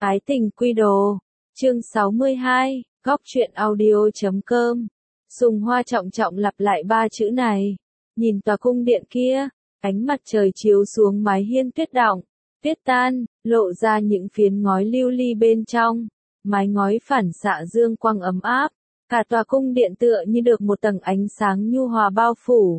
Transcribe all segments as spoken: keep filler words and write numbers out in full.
Ái tình quy đồ, chương sáu mươi hai, góc truyện audio chấm com. Sùng Hoa trọng trọng lặp lại ba chữ này. Nhìn tòa cung điện kia, ánh mặt trời chiếu xuống mái hiên tuyết đọng, tuyết tan, lộ ra những phiến ngói lưu ly bên trong. Mái ngói phản xạ dương quang ấm áp, cả tòa cung điện tựa như được một tầng ánh sáng nhu hòa bao phủ.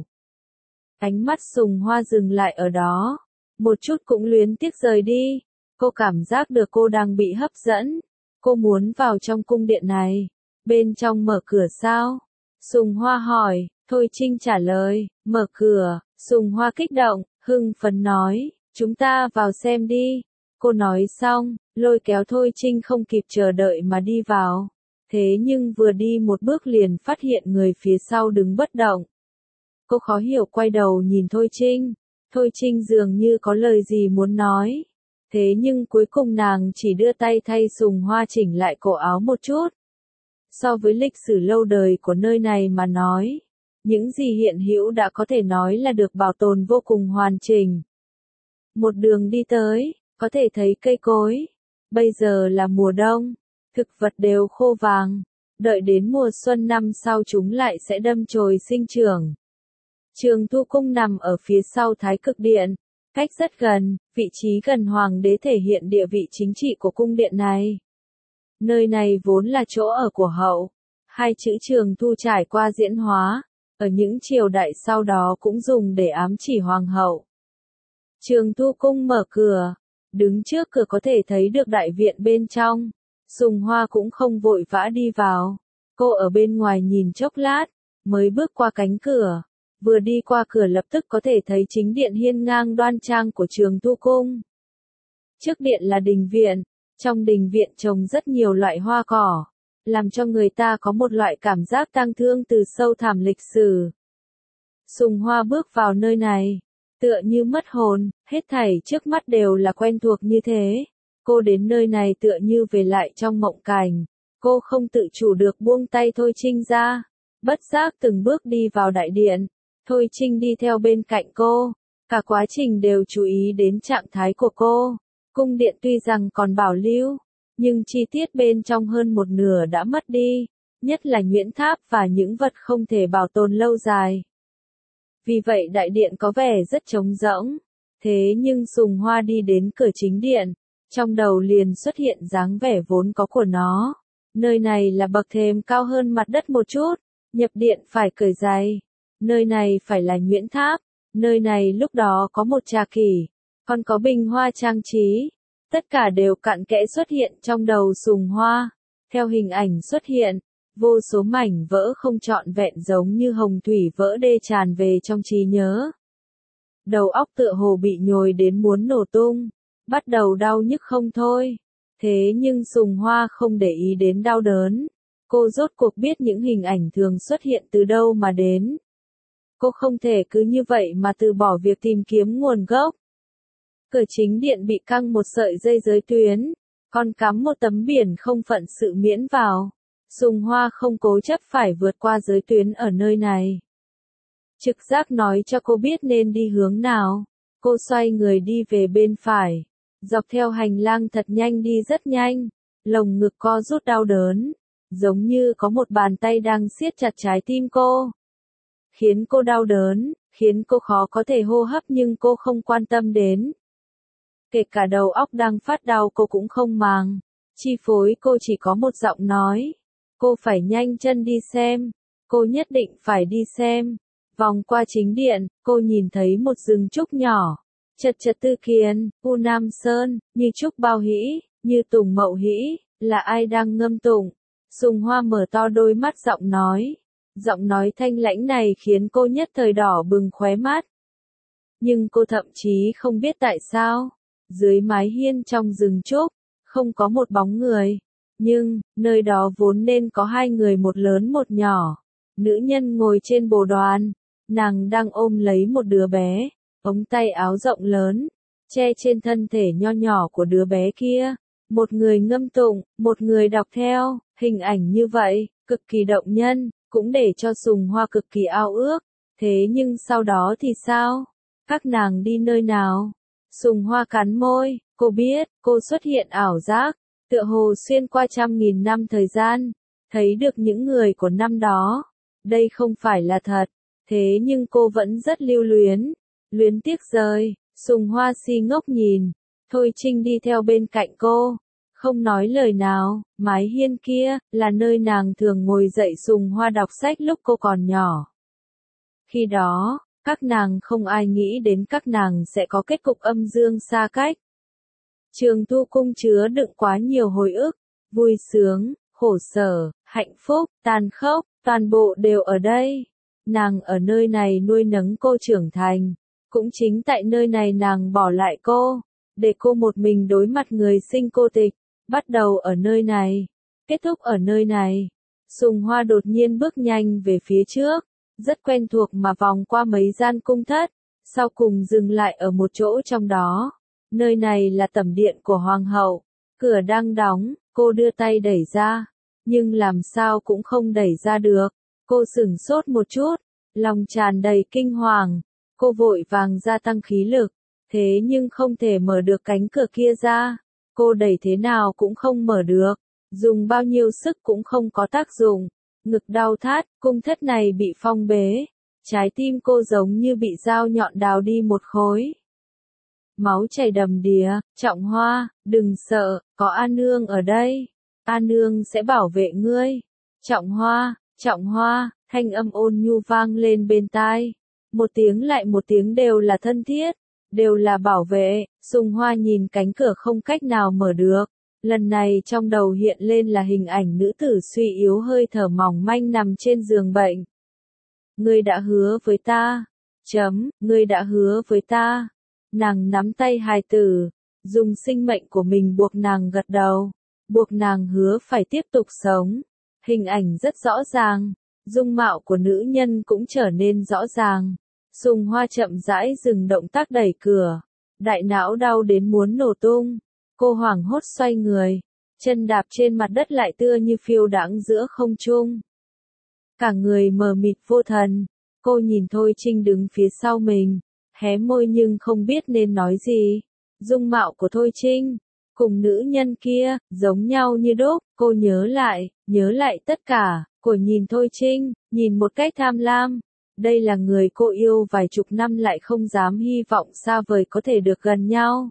Ánh mắt Sùng Hoa dừng lại ở đó, một chút cũng luyến tiếc rời đi. Cô cảm giác được cô đang bị hấp dẫn. Cô muốn vào trong cung điện này. Bên trong mở cửa sao? Sùng Hoa hỏi. Thôi Trinh trả lời. Mở cửa. Sùng Hoa kích động, hưng phấn nói. Chúng ta vào xem đi. Cô nói xong, lôi kéo Thôi Trinh không kịp chờ đợi mà đi vào. Thế nhưng vừa đi một bước liền phát hiện người phía sau đứng bất động. Cô khó hiểu quay đầu nhìn Thôi Trinh. Thôi Trinh dường như có lời gì muốn nói. Thế nhưng cuối cùng nàng chỉ đưa tay thay Sùng Hoa chỉnh lại cổ áo một chút. So với lịch sử lâu đời của nơi này mà nói, những gì hiện hữu đã có thể nói là được bảo tồn vô cùng hoàn chỉnh. Một đường đi tới, có thể thấy cây cối. Bây giờ là mùa đông, thực vật đều khô vàng. Đợi đến mùa xuân năm sau chúng lại sẽ đâm chồi sinh trưởng. Trường Thu Cung nằm ở phía sau Thái Cực Điện. Cách rất gần, vị trí gần hoàng đế thể hiện địa vị chính trị của cung điện này. Nơi này vốn là chỗ ở của hậu. Hai chữ Trường Thu trải qua diễn hóa, ở những triều đại sau đó cũng dùng để ám chỉ hoàng hậu. Trường Thu Cung mở cửa, đứng trước cửa có thể thấy được đại viện bên trong. Sùng Hoa cũng không vội vã đi vào. Cô ở bên ngoài nhìn chốc lát, mới bước qua cánh cửa. Vừa đi qua cửa lập tức có thể thấy chính điện hiên ngang đoan trang của Trường Thu Cung. Trước điện là đình viện, trong đình viện trồng rất nhiều loại hoa cỏ, làm cho người ta có một loại cảm giác tang thương từ sâu thẳm lịch sử. Sùng Hoa bước vào nơi này, tựa như mất hồn, hết thảy trước mắt đều là quen thuộc như thế. Cô đến nơi này tựa như về lại trong mộng cảnh, cô không tự chủ được buông tay Thôi Trinh ra, bất giác từng bước đi vào đại điện. Thôi Trinh đi theo bên cạnh cô, cả quá trình đều chú ý đến trạng thái của cô. Cung điện tuy rằng còn bảo lưu, nhưng chi tiết bên trong hơn một nửa đã mất đi, nhất là nhuyễn tháp và những vật không thể bảo tồn lâu dài. Vì vậy đại điện có vẻ rất trống rỗng. Thế nhưng Sùng Hoa đi đến cửa chính điện, trong đầu liền xuất hiện dáng vẻ vốn có của nó. Nơi này là bậc thềm cao hơn mặt đất một chút, nhập điện phải cởi giày. Nơi này phải là nhuyễn tháp, nơi này lúc đó có một trà kỷ, còn có bình hoa trang trí. Tất cả đều cặn kẽ xuất hiện trong đầu Sùng Hoa. Theo hình ảnh xuất hiện, vô số mảnh vỡ không trọn vẹn giống như hồng thủy vỡ đê tràn về trong trí nhớ. Đầu óc tựa hồ bị nhồi đến muốn nổ tung, bắt đầu đau nhức không thôi. Thế nhưng Sùng Hoa không để ý đến đau đớn. Cô rốt cuộc biết những hình ảnh thường xuất hiện từ đâu mà đến. Cô không thể cứ như vậy mà từ bỏ việc tìm kiếm nguồn gốc. Cửa chính điện bị căng một sợi dây giới tuyến, còn cắm một tấm biển không phận sự miễn vào. Sùng Hoa không cố chấp phải vượt qua giới tuyến ở nơi này. Trực giác nói cho cô biết nên đi hướng nào. Cô xoay người đi về bên phải, dọc theo hành lang thật nhanh đi rất nhanh, lồng ngực co rút đau đớn, giống như có một bàn tay đang siết chặt trái tim cô. Khiến cô đau đớn, khiến cô khó có thể hô hấp nhưng cô không quan tâm đến. Kể cả đầu óc đang phát đau cô cũng không màng. Chi phối cô chỉ có một giọng nói. Cô phải nhanh chân đi xem. Cô nhất định phải đi xem. Vòng qua chính điện, cô nhìn thấy một rừng trúc nhỏ. Chật chật Tư Kiền, U Nam Sơn, như trúc Bao Hĩ, như Tùng Mậu Hĩ, là ai đang ngâm tụng. Sùng Hoa mở to đôi mắt giọng nói. Giọng nói thanh lãnh này khiến cô nhất thời đỏ bừng khóe mắt. Nhưng cô thậm chí không biết tại sao, dưới mái hiên trong rừng trúc, không có một bóng người. Nhưng, nơi đó vốn nên có hai người một lớn một nhỏ. Nữ nhân ngồi trên bồ đoàn, nàng đang ôm lấy một đứa bé, ống tay áo rộng lớn, che trên thân thể nho nhỏ của đứa bé kia. Một người ngâm tụng, một người đọc theo, hình ảnh như vậy, cực kỳ động nhân. Cũng để cho Sùng Hoa cực kỳ ao ước. Thế nhưng sau đó thì sao? Các nàng đi nơi nào? Sùng Hoa cắn môi, cô biết, cô xuất hiện ảo giác. tựa hồ xuyên qua trăm nghìn năm thời gian, thấy được những người của năm đó. Đây không phải là thật, thế nhưng cô vẫn rất lưu luyến, luyến tiếc rời. Sùng Hoa si ngốc nhìn, Thôi Trinh đi theo bên cạnh cô, không nói lời nào. Mái hiên kia là nơi nàng thường ngồi dậy Sùng Hoa đọc sách lúc cô còn nhỏ. Khi đó, các nàng không ai nghĩ đến các nàng sẽ có kết cục âm dương xa cách. Trường Thu Cung chứa đựng quá nhiều hồi ức, vui sướng, khổ sở, hạnh phúc, tàn khốc, toàn bộ đều ở đây. Nàng ở nơi này nuôi nấng cô trưởng thành, cũng chính tại nơi này nàng bỏ lại cô, để cô một mình đối mặt người sinh cô tịch, bắt đầu ở nơi này, kết thúc ở nơi này. Sùng Hoa đột nhiên bước nhanh về phía trước, rất quen thuộc mà vòng qua mấy gian cung thất, sau cùng dừng lại ở một chỗ trong đó. Nơi này là tẩm điện của hoàng hậu, cửa đang đóng, cô đưa tay đẩy ra, nhưng làm sao cũng không đẩy ra được. Cô sửng sốt một chút, lòng tràn đầy kinh hoàng, cô vội vàng gia tăng khí lực, thế nhưng không thể mở được cánh cửa kia ra. Cô đẩy thế nào cũng không mở được, dùng bao nhiêu sức cũng không có tác dụng, ngực đau thắt, cung thất này bị phong bế, trái tim cô giống như bị dao nhọn đào đi một khối. Máu chảy đầm đìa. Trọng Hoa, đừng sợ, có A Nương ở đây, A Nương sẽ bảo vệ ngươi. Trọng Hoa, Trọng Hoa, thanh âm ôn nhu vang lên bên tai, một tiếng lại một tiếng đều là thân thiết, đều là bảo vệ. Sùng Hoa nhìn cánh cửa không cách nào mở được, lần này trong đầu hiện lên là hình ảnh nữ tử suy yếu hơi thở mỏng manh nằm trên giường bệnh. Ngươi đã hứa với ta, chấm, ngươi đã hứa với ta. Nàng nắm tay hài tử, dùng sinh mệnh của mình buộc nàng gật đầu, buộc nàng hứa phải tiếp tục sống. Hình ảnh rất rõ ràng, dung mạo của nữ nhân cũng trở nên rõ ràng. Sùng Hoa chậm rãi dừng động tác đẩy cửa, đại não đau đến muốn nổ tung. Cô hoảng hốt xoay người, chân đạp trên mặt đất lại tựa như phiêu đãng giữa không trung. Cả người mờ mịt vô thần, cô nhìn Thôi Trinh đứng phía sau mình, hé môi nhưng không biết nên nói gì. Dung mạo của Thôi Trinh, cùng nữ nhân kia, giống nhau như đúc. Cô nhớ lại, nhớ lại tất cả, cô nhìn Thôi Trinh, nhìn một cách tham lam. Đây là người cô yêu vài chục năm lại không dám hy vọng xa vời có thể được gần nhau.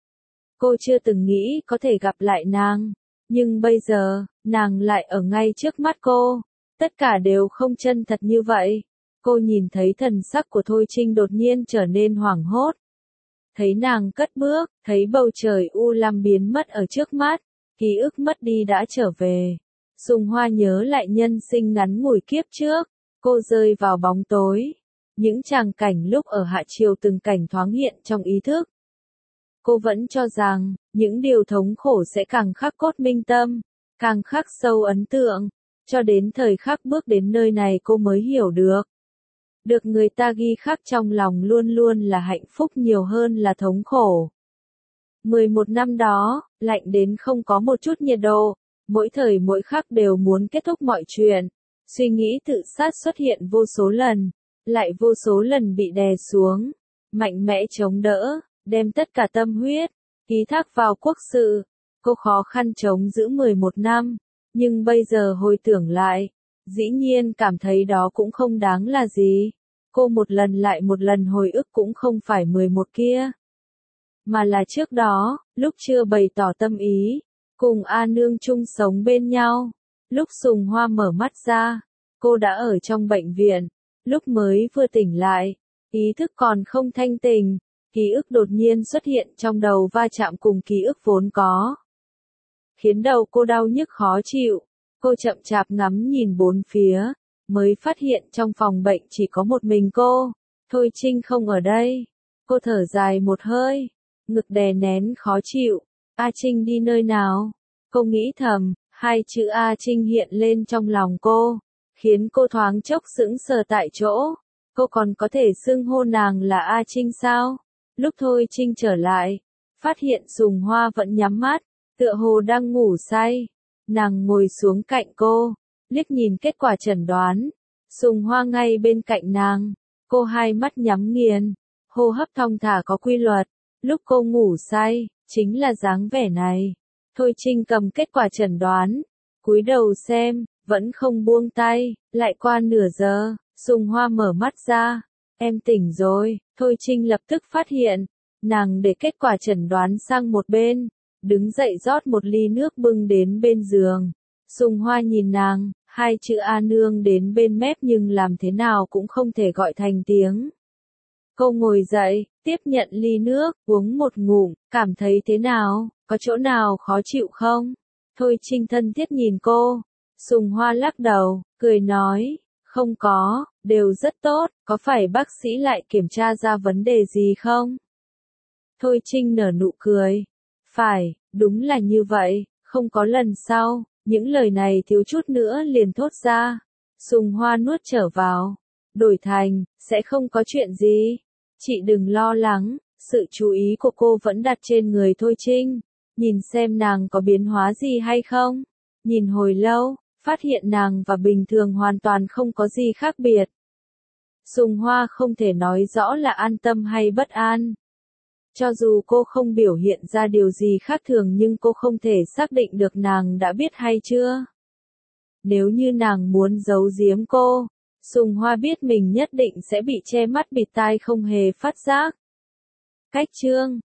Cô chưa từng nghĩ có thể gặp lại nàng, nhưng bây giờ, nàng lại ở ngay trước mắt cô. Tất cả đều không chân thật như vậy. Cô nhìn thấy thần sắc của Thôi Trinh đột nhiên trở nên hoảng hốt. Thấy nàng cất bước, thấy bầu trời u lam biến mất ở trước mắt, ký ức mất đi đã trở về. Sùng Hoa nhớ lại nhân sinh ngắn ngủi kiếp trước, cô rơi vào bóng tối. Những tràng cảnh lúc ở Hạ Triều từng cảnh thoáng hiện trong ý thức. Cô vẫn cho rằng, những điều thống khổ sẽ càng khắc cốt minh tâm, càng khắc sâu ấn tượng. Cho đến thời khắc bước đến nơi này cô mới hiểu được. Được người ta ghi khắc trong lòng luôn luôn là hạnh phúc nhiều hơn là thống khổ. mười một năm đó, lạnh đến không có một chút nhiệt độ, mỗi thời mỗi khắc đều muốn kết thúc mọi chuyện. Suy nghĩ tự sát xuất hiện vô số lần, lại vô số lần bị đè xuống, mạnh mẽ chống đỡ, đem tất cả tâm huyết, ký thác vào quốc sự. Cô khó khăn chống giữ mười một năm, nhưng bây giờ hồi tưởng lại, dĩ nhiên cảm thấy đó cũng không đáng là gì. Cô một lần lại một lần hồi ức cũng không phải mười một kia, mà là trước đó, lúc chưa bày tỏ tâm ý, cùng A Nương chung sống bên nhau. Lúc Sùng Hoa mở mắt ra, cô đã ở trong bệnh viện. Lúc mới vừa tỉnh lại, ý thức còn không thanh tỉnh, ký ức đột nhiên xuất hiện trong đầu va chạm cùng ký ức vốn có, khiến đầu cô đau nhức khó chịu. Cô chậm chạp ngắm nhìn bốn phía, mới phát hiện trong phòng bệnh chỉ có một mình cô. Thôi Trinh không ở đây. Cô thở dài một hơi, ngực đè nén khó chịu. A Trinh đi nơi nào? Cô nghĩ thầm, hai chữ A Trinh hiện lên trong lòng cô, khiến cô thoáng chốc sững sờ tại chỗ. Cô còn có thể xưng hô nàng là A Trinh sao? Lúc Thôi Trinh trở lại, phát hiện Sùng Hoa vẫn nhắm mắt, tựa hồ đang ngủ say. Nàng ngồi xuống cạnh cô, liếc nhìn kết quả chẩn đoán. Sùng Hoa ngay bên cạnh nàng, cô hai mắt nhắm nghiền, hô hấp thong thả có quy luật. Lúc cô ngủ say, chính là dáng vẻ này. Thôi Trinh cầm kết quả chẩn đoán, cúi đầu xem, vẫn không buông tay, lại qua nửa giờ, Sùng Hoa mở mắt ra, em tỉnh rồi, Thôi Trinh lập tức phát hiện, nàng để kết quả chẩn đoán sang một bên, đứng dậy rót một ly nước bưng đến bên giường. Sùng Hoa nhìn nàng, hai chữ A nương đến bên mép nhưng làm thế nào cũng không thể gọi thành tiếng. Cô ngồi dậy, tiếp nhận ly nước, uống một ngụm, cảm thấy thế nào, có chỗ nào khó chịu không? Thôi Trinh thân thiết nhìn cô, Sùng Hoa lắc đầu, cười nói, không có, đều rất tốt, có phải bác sĩ lại kiểm tra ra vấn đề gì không? Thôi Trinh nở nụ cười, phải, đúng là như vậy, không có lần sau, những lời này thiếu chút nữa liền thốt ra. Sùng Hoa nuốt trở vào, đổi thành, sẽ không có chuyện gì, chị đừng lo lắng, sự chú ý của cô vẫn đặt trên người Thôi Trinh, nhìn xem nàng có biến hóa gì hay không. Nhìn hồi lâu, phát hiện nàng và bình thường hoàn toàn không có gì khác biệt. Sùng Hoa không thể nói rõ là an tâm hay bất an. Cho dù cô không biểu hiện ra điều gì khác thường nhưng cô không thể xác định được nàng đã biết hay chưa. Nếu như nàng muốn giấu giếm cô, Sùng Hoa biết mình nhất định sẽ bị che mắt bịt tai không hề phát giác. Cách chương